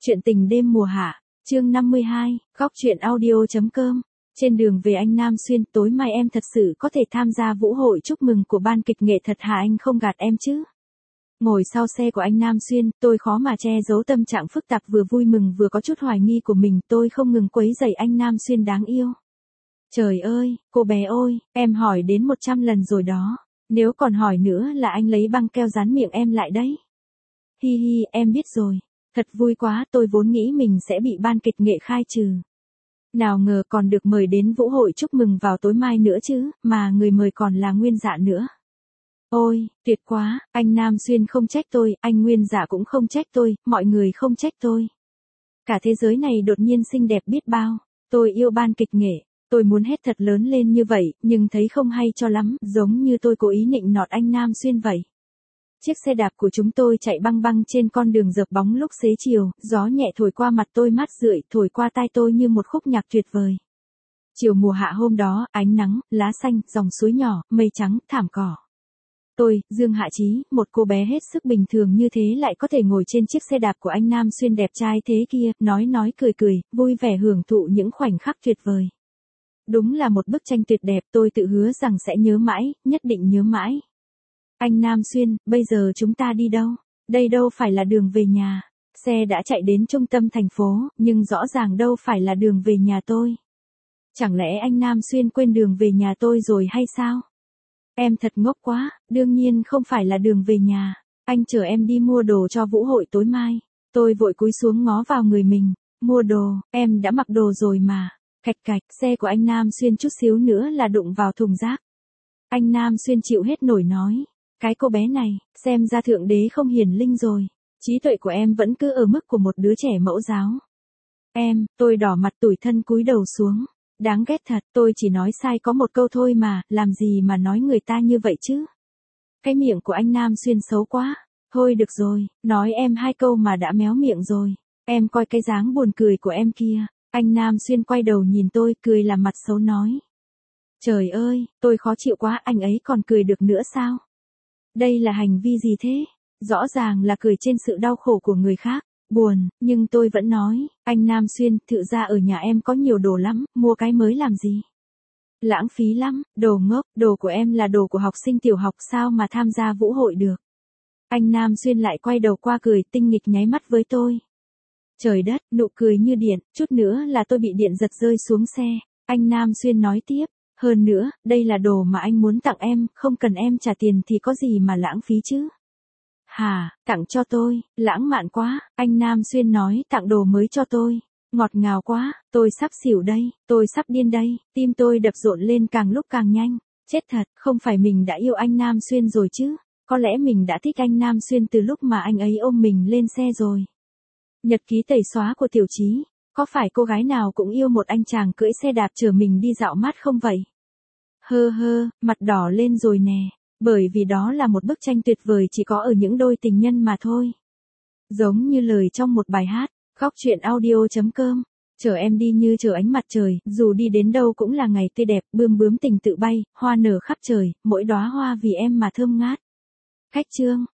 Chuyện tình đêm mùa hạ, chương 52, góc truyện audio.com. Trên đường về anh Nam Xuyên, tối mai em thật sự có thể tham gia vũ hội chúc mừng của ban kịch nghệ thật hả, anh không gạt em chứ? Ngồi sau xe của anh Nam Xuyên, tôi khó mà che giấu tâm trạng phức tạp, vừa vui mừng vừa có chút hoài nghi của mình. Tôi không ngừng quấy rầy anh Nam Xuyên đáng yêu. Trời ơi, cô bé ơi, em hỏi đến 100 lần rồi đó. Nếu còn hỏi nữa là anh lấy băng keo dán miệng em lại đấy. Hi hi, em biết rồi. Thật vui quá, tôi vốn nghĩ mình sẽ bị ban kịch nghệ khai trừ. Nào ngờ còn được mời đến vũ hội chúc mừng vào tối mai nữa chứ, mà người mời còn là Nguyên Dạ nữa. Ôi, tuyệt quá, anh Nam Xuyên không trách tôi, anh Nguyên Dạ cũng không trách tôi, mọi người không trách tôi. Cả thế giới này đột nhiên xinh đẹp biết bao. Tôi yêu ban kịch nghệ, tôi muốn hét thật lớn lên như vậy, nhưng thấy không hay cho lắm, giống như tôi cố ý nịnh nọt anh Nam Xuyên vậy. Chiếc xe đạp của chúng tôi chạy băng băng trên con đường rợp bóng lúc xế chiều, gió nhẹ thổi qua mặt tôi mát rượi, thổi qua tai tôi như một khúc nhạc tuyệt vời. Chiều mùa hạ hôm đó, ánh nắng, lá xanh, dòng suối nhỏ, mây trắng, thảm cỏ. Tôi, Dương Hạ Chí, một cô bé hết sức bình thường như thế lại có thể ngồi trên chiếc xe đạp của anh Nam Xuyên đẹp trai thế kia, nói cười cười, vui vẻ hưởng thụ những khoảnh khắc tuyệt vời. Đúng là một bức tranh tuyệt đẹp, tôi tự hứa rằng sẽ nhớ mãi, nhất định nhớ mãi. Anh Nam Xuyên, bây giờ chúng ta đi đâu? Đây đâu phải là đường về nhà. Xe đã chạy đến trung tâm thành phố, nhưng rõ ràng đâu phải là đường về nhà tôi. Chẳng lẽ anh Nam Xuyên quên đường về nhà tôi rồi hay sao? Em thật ngốc quá, đương nhiên không phải là đường về nhà. Anh chở em đi mua đồ cho vũ hội tối mai. Tôi vội cúi xuống ngó vào người mình. Mua đồ, em đã mặc đồ rồi mà. Cạch cạch, xe của anh Nam Xuyên chút xíu nữa là đụng vào thùng rác. Anh Nam Xuyên chịu hết nổi nói. Cái cô bé này, xem ra thượng đế không hiển linh rồi. Trí tuệ của em vẫn cứ ở mức của một đứa trẻ mẫu giáo. Tôi đỏ mặt tủi thân cúi đầu xuống. Đáng ghét thật, tôi chỉ nói sai có một câu thôi mà, làm gì mà nói người ta như vậy chứ? Cái miệng của anh Nam Xuyên xấu quá. Thôi được rồi, nói em 2 câu mà đã méo miệng rồi. Em coi cái dáng buồn cười của em kia. Anh Nam Xuyên quay đầu nhìn tôi, cười làm mặt xấu nói. Trời ơi, tôi khó chịu quá, anh ấy còn cười được nữa sao? Đây là hành vi gì thế? Rõ ràng là cười trên sự đau khổ của người khác. Buồn, nhưng tôi vẫn nói, anh Nam Xuyên, thực ra ở nhà em có nhiều đồ lắm, mua cái mới làm gì? Lãng phí lắm, đồ ngốc, đồ của em là đồ của học sinh tiểu học sao mà tham gia vũ hội được? Anh Nam Xuyên lại quay đầu qua cười tinh nghịch nháy mắt với tôi. Trời đất, nụ cười như điện, chút nữa là tôi bị điện giật rơi xuống xe. Anh Nam Xuyên nói tiếp. Hơn nữa, đây là đồ mà anh muốn tặng em, không cần em trả tiền thì có gì mà lãng phí chứ? Hả, tặng cho tôi, lãng mạn quá, anh Nam Xuyên nói tặng đồ mới cho tôi. Ngọt ngào quá, tôi sắp xỉu đây, tôi sắp điên đây, tim tôi đập rộn lên càng lúc càng nhanh. Chết thật, không phải mình đã yêu anh Nam Xuyên rồi chứ? Có lẽ mình đã thích anh Nam Xuyên từ lúc mà anh ấy ôm mình lên xe rồi. Nhật ký tẩy xóa của Tiểu Chí. Có phải cô gái nào cũng yêu một anh chàng cưỡi xe đạp chở mình đi dạo mát không vậy? Hơ hơ, mặt đỏ lên rồi nè, bởi vì đó là một bức tranh tuyệt vời chỉ có ở những đôi tình nhân mà thôi. Giống như lời trong một bài hát, góc truyện audio.com, chở em đi như chở ánh mặt trời, dù đi đến đâu cũng là ngày tươi đẹp, bướm bướm tình tự bay, hoa nở khắp trời, mỗi đóa hoa vì em mà thơm ngát. Khách chương.